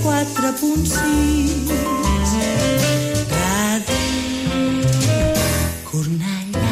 104.6 Ràdio Cornellà.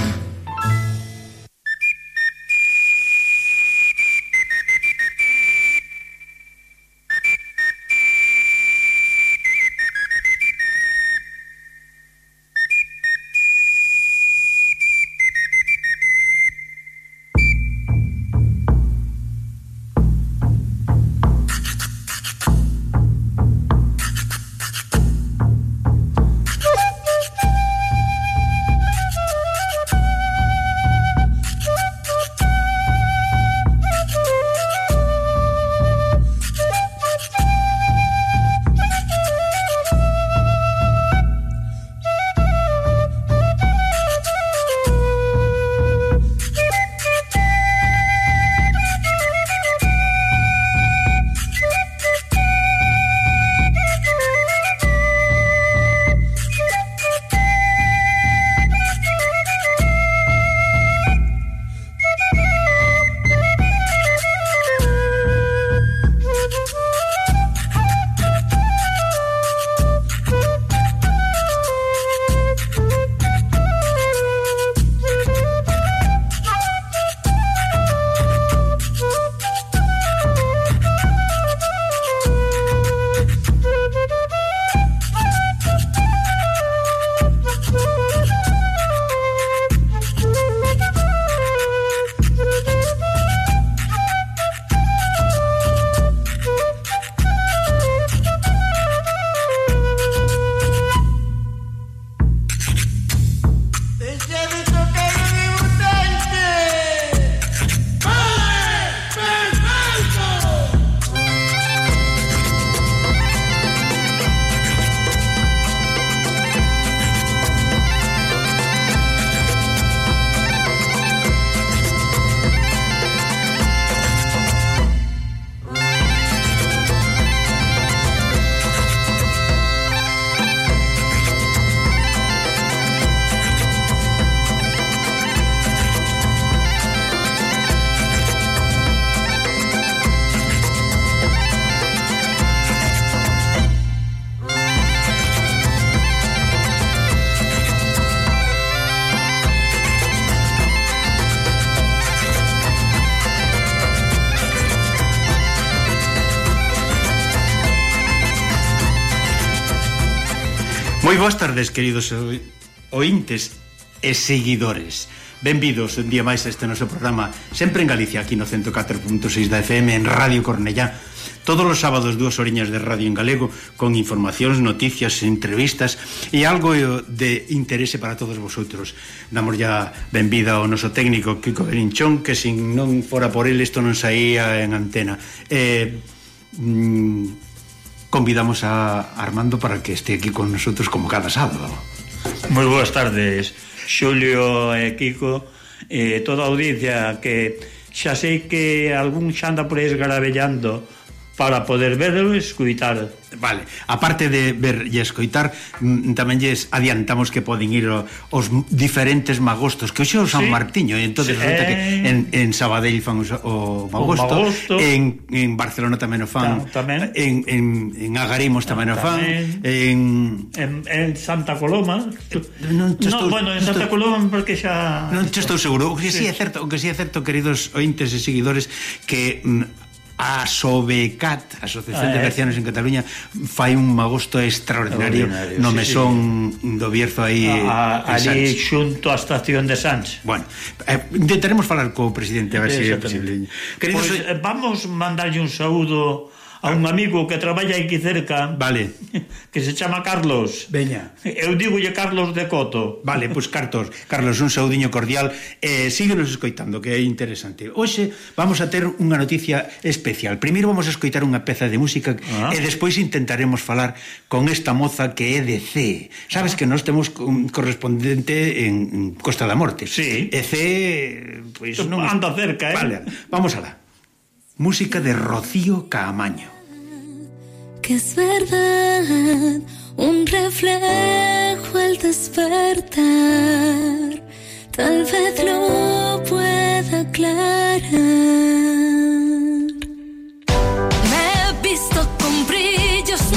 Moi boas tardes, queridos ointes e seguidores. Benvidos un día máis a este noso programa, sempre en Galicia, aquí no 104.6 da FM, en Radio Cornellá. Todos os sábados 2 horiñas de radio en galego, con informacións, noticias, entrevistas e algo de interese para todos vosotros. Damos ya benvida ao noso técnico Kiko Belinchón, que sin non fora por el isto non saía en antena. Convidamos a Armando para que este aquí con nosotros como cada sábado. Moi boas tardes, Xulio e Kiko, toda a audiencia, que xa sei que algún xa anda por aí esgarabellando para poder verlo e escuitar. Vale, aparte de ver e escoitar, tamén lles adiantamos que poden ir aos diferentes magostos, que hoxe é o San Martiño, e entonces resulta que en Sabadell fan o magosto, en Barcelona tamén o fan, en Agarimos tamén o fan, en Santa Coloma. Bueno, en Santa Coloma porque xa non estou seguro. O que si é certo, queridos ointes e seguidores, que a SOBECAT, Asociación de Vecianos en Cataluña, fai un magosto extraordinario no mesón do Bierzo aí ali xunto á estación de Sánchez. Bueno, intentaremos falar co presidente a ver se é posible. Pues vamos mandarlle un saúdo a un amigo que traballa aquí cerca, vale, que se chama Carlos. Veña. Eu dígolle Carlos de Coto. Vale, pois Carlos, un saudiño cordial. Síguenos escoitando, que é interesante. Hoxe vamos a ter unha noticia especial. Primeiro vamos a escoitar unha peza de música e despois intentaremos falar con esta moza que é de C. Sabes que nós temos un correspondente en Costa da Morte. Sí. E C, pois non anda cerca, Vale, vamos alá. Música de Rocío Caamaño. Que es verdad, un reflejo al despertar, tal vez lo pueda aclarar. Me he visto con brillos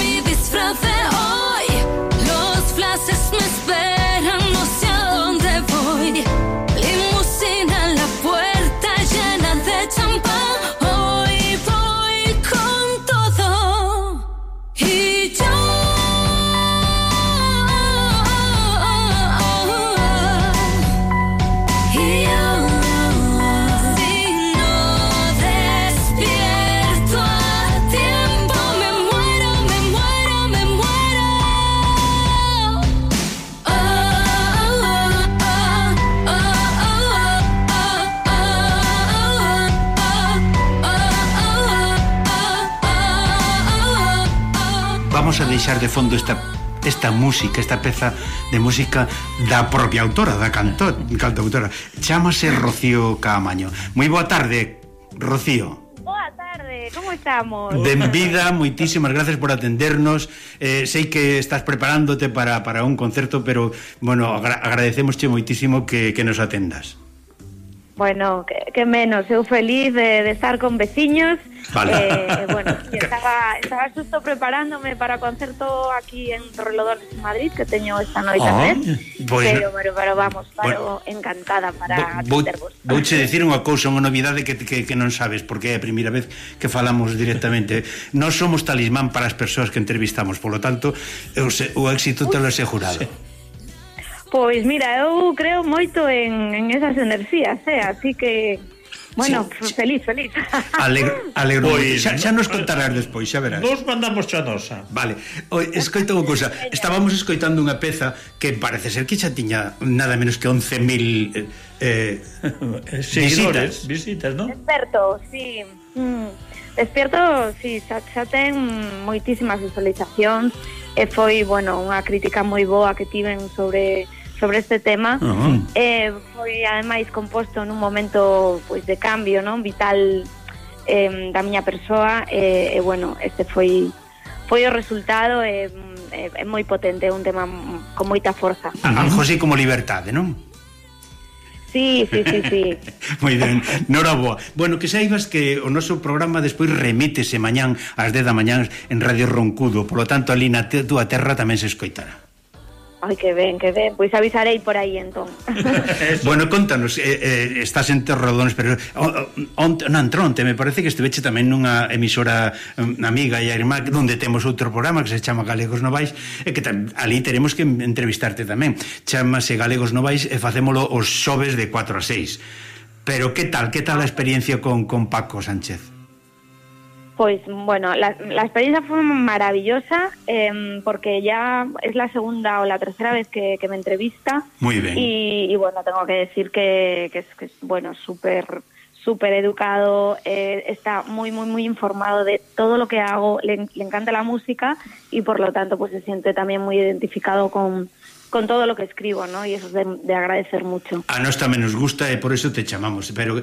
vamos a deixar de fondo esta música, esta peza de música da propia autora, da cantautora. Chámase Rocío Caamaño. Moi boa tarde, Rocío. Boa tarde, como estamos? Benvida, moitísimas gracias por atendernos. Sei que estás preparándote para un concerto, pero, bueno, agradecemosche moitísimo que nos atendas. Bueno, que menos, eu feliz de estar con veciños. Vale. Bueno, estaba xusto preparándome para o concerto aquí en Torrelodones, en Madrid, que teño esta noite bueno. pero vamos, encantada para atendervos. Vouche dicir unha cousa, unha novidade que non sabes, porque é a primeira vez que falamos directamente. Nós somos talismán para as persoas que entrevistamos, polo tanto, o éxito te lo he jurado. Pois mira, eu creo moito en esas enerxías, así que, bueno, sí. Feliz. Alegro. Pois, xa nos contarás despois, xa verás. Nos mandamos xa nosa. Vale, escoita unha cousa. Estábamos escoitando unha peza que parece ser que xa tiña nada menos que 11.000 visitas, non? Desperto, sí. Desperto, sí, xa ten moitísimas visualizacións. E foi, bueno, unha crítica moi boa que tiven sobre este tema. Foi ademais composto nun momento pois de cambio, non, vital da miña persoa, e bueno, este foi o resultado. É moi potente, é un tema con moita forza. Algo así como liberdade, non? Sí. Moi ben, noraboa. Bueno, que saibas que o noso programa despois remítese mañán ás 10 da mañán en Radio Roncudo, polo tanto ali na túa terra tamén se escoitará. Ai, que ben, pois avisarei por aí entón. Bueno, contanos, estás en Torrelodones, pero onte me parece que estiveche tamén nunha emisora amiga e a irmá, onde temos outro programa que se chama Galegos Novais, e que ali teremos que entrevistarte tamén. Chámase Galegos Novais e facémolo os xoves de 4 a 6. Pero que tal a experiencia con Paco Sánchez? Pues bueno, la experiencia fue maravillosa, porque ya es la segunda o la tercera vez que me entrevista. Muy bien. Y bueno, tengo que decir que es bueno, súper educado, está muy informado de todo lo que hago, le encanta la música y por lo tanto pues se siente también muy identificado con todo lo que escribo, ¿no? Y eso es de agradecer mucho. A nós tamén nos gusta e por eso te chamamos, pero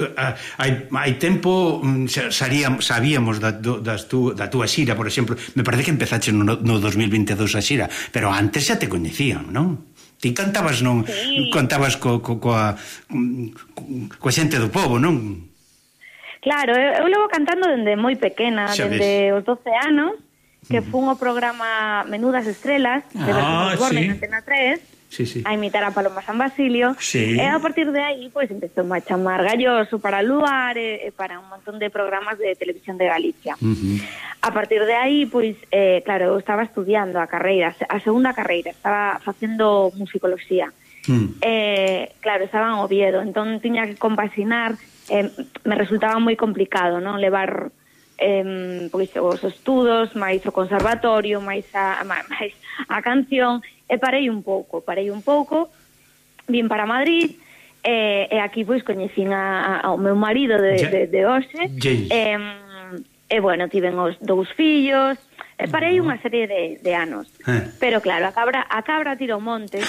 hai tempo sabíamos da túa xira, por exemplo, me parece que empezaste no 2022 a xira, pero antes xa te coñecían, non? Ti cantabas, non? Sí. Cantabas coa xente do pobo, non? Claro, eu levo cantando dende moi pequena, dende os 12 anos, que fun o programa Menudas Estrelas de Berto Osborne en Antena 3, a imitar a Paloma San Basilio, e a partir de aí pois empezou a chamar Galloso para Luar e para un montón de programas de televisión de Galicia. A partir de aí, pois, claro, eu estaba estudiando a segunda carreira, estaba facendo musicoloxía. Claro, estaba en Oviedo, entón tiña que compaxinar, me resultaba moi complicado, non, levar pois os estudos, máis o conservatorio, máis a canción, e parei un pouco, vin para Madrid, e aquí pois coñecín ao meu marido de hoxe, e bueno, tiven os 2 fillos, e parei unha serie de anos, pero claro, a cabra tiro monte,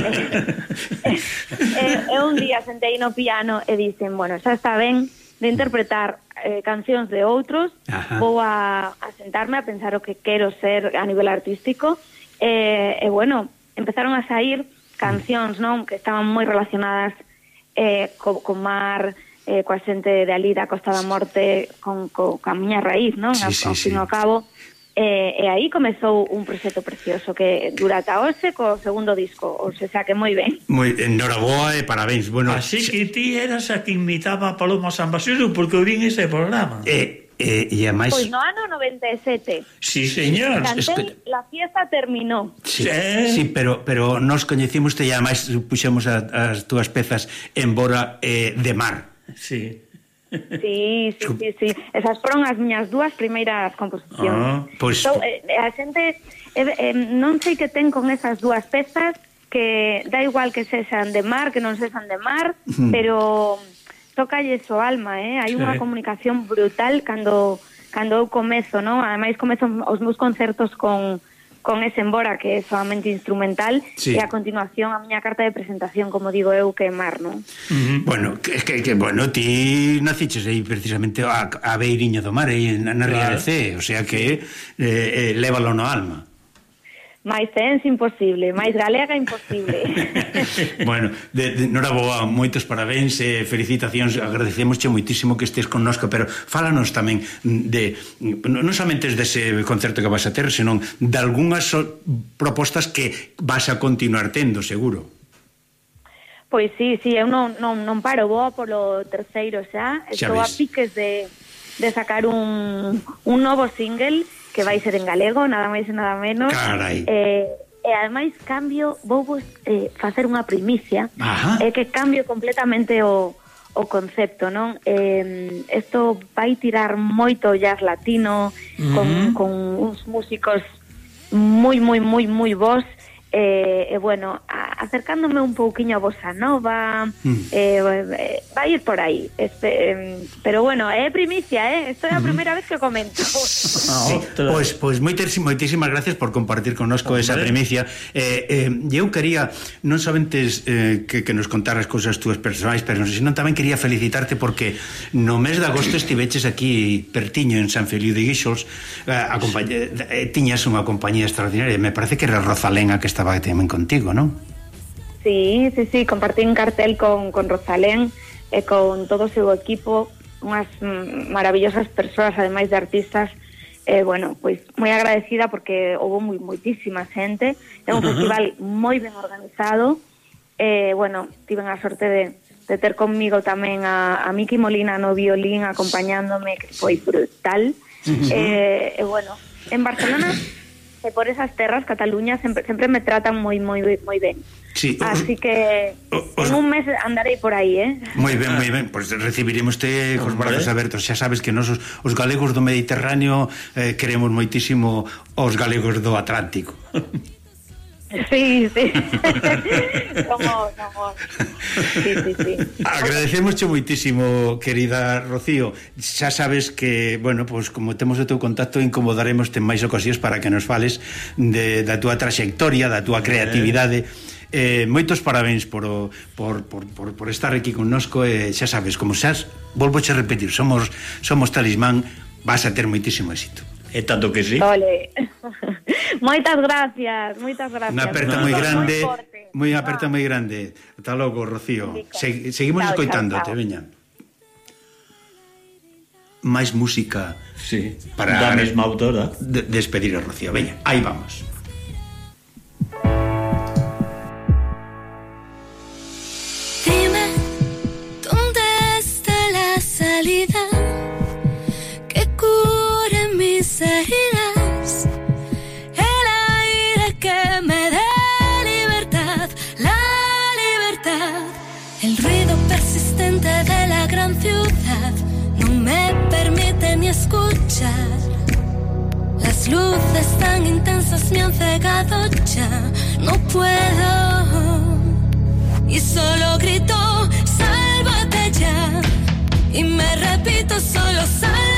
e un día sentei no piano e dicen, bueno, xa está ben de interpretar cancións de outros, vou a sentarme a pensar o que quero ser a nivel artístico, e bueno, empezaron a sair cancións, non, que estaban moi relacionadas co mar, coa xente de ali da Costa da Morte, coa miña raíz, non, ao fin e ao cabo. E aí comezou un proxecto precioso que dura ata hoxe co segundo disco, o se saque moi ben. Moi enhoraboa e parabéns. Bueno, así que ti eras a que imitaba a Paloma San Basilio, porque eu vin ese programa. E ademais... Pois no ano 97. Sí, señor. Cantei La fiesta terminó. Sí, pero nos coñecimos e ademais puxemos as túas pezas en Bora de Mar. Sí. Sí. Esas foron as miñas 2 primeiras composicións. A xente non sei que ten con esas 2 pezas, que da igual que sexan de mar, que non sexan de mar, pero tócalles o alma, hai unha comunicación brutal cando cando eu comezo, non? Ademais comezo os meus concertos con ese embora que é solamente instrumental, sí. E a continuación a miña carta de presentación, como digo eu, que é mar, non? Bueno, bueno, ti naciches aí precisamente a beiriña do mar, aí na Ría de Cee, o sea que lévalo no alma. máis cens imposible, máis galega imposible. Bueno, noraboa, moitos parabéns e felicitacións, agradecemosche moitísimo que estés connosco, pero fálanos tamén de, non somente dese concerto que vas a ter, senón de algunhas propostas que vas a continuar tendo, seguro. Pois sí, eu non paro, vou polo terceiro xa, estou a piques de sacar un novo single que vai ser en galego, nada máis e nada menos. Carai. E ademais vou facer unha primicia, que cambio completamente o concepto, non? Isto vai tirar moito jazz latino, con uns músicos moi bons, bueno, acercándome un pouquiño a bossa nova, vai ir por aí, pero bueno, é primicia, esta é a primeira vez que comento. Pois moitísimas gracias por compartir connosco esa primicia. Eu quería non somente que nos contaras cousas túas persoais, pero senón tamén quería felicitarte porque no mes de agosto estiveches aquí pertiño en San Feliu de Guíxols, tiñas unha compañía extraordinaria, me parece que era Rosalén a que estaba tamén contigo, non? Sí, compartí un cartel con Rosalén e con todo o seu equipo, unhas maravillosas persoas, ademais de artistas. Bueno, pois moi agradecida porque houve moitísima xente, é un festival moi ben organizado. Bueno, tiven a sorte de ter conmigo tamén a Miki Molina no violín acompañándome, que foi brutal. Bueno, en Barcelona e por esas terras, Cataluña, sempre me tratan moi ben. Sí, así que en un mes andarei por aí, Moi ben, pois recibiremoste cos brazos abertos. Xa sabes que nos os galegos do Mediterráneo queremos moitísimo os galegos do Atlántico. Sí. Somos. Sí. Agradecemosche moitísimo, querida Rocío. Xa sabes que, bueno, pues como temos o teu contacto, incomodaremos en máis ocasións para que nos fales da túa traxectoria, da túa creatividade. Moitos parabéns por estar aquí connosco. Xa sabes, como xas, volvoche a repetir, somos Talismán, vas a ter moitísimo éxito. É tanto que sí. Ole. Moitas gracias. Unha aperta moi grande, moi grande. Ata logo, Rocío. Seguimos escoitándote, veña. máis música para da mesma autora despedir a Rocío. Veña, aí vamos. Dime dónde está la salida que cure mis heridas, el aire que me dé libertad, la libertad. El ruido persistente de la gran ciudad no me permite ni escuchar. Las luces tan intensas me han cegado ya, no puedo. Y solo grito, sálvate ya. Y me repito, solo sálvate.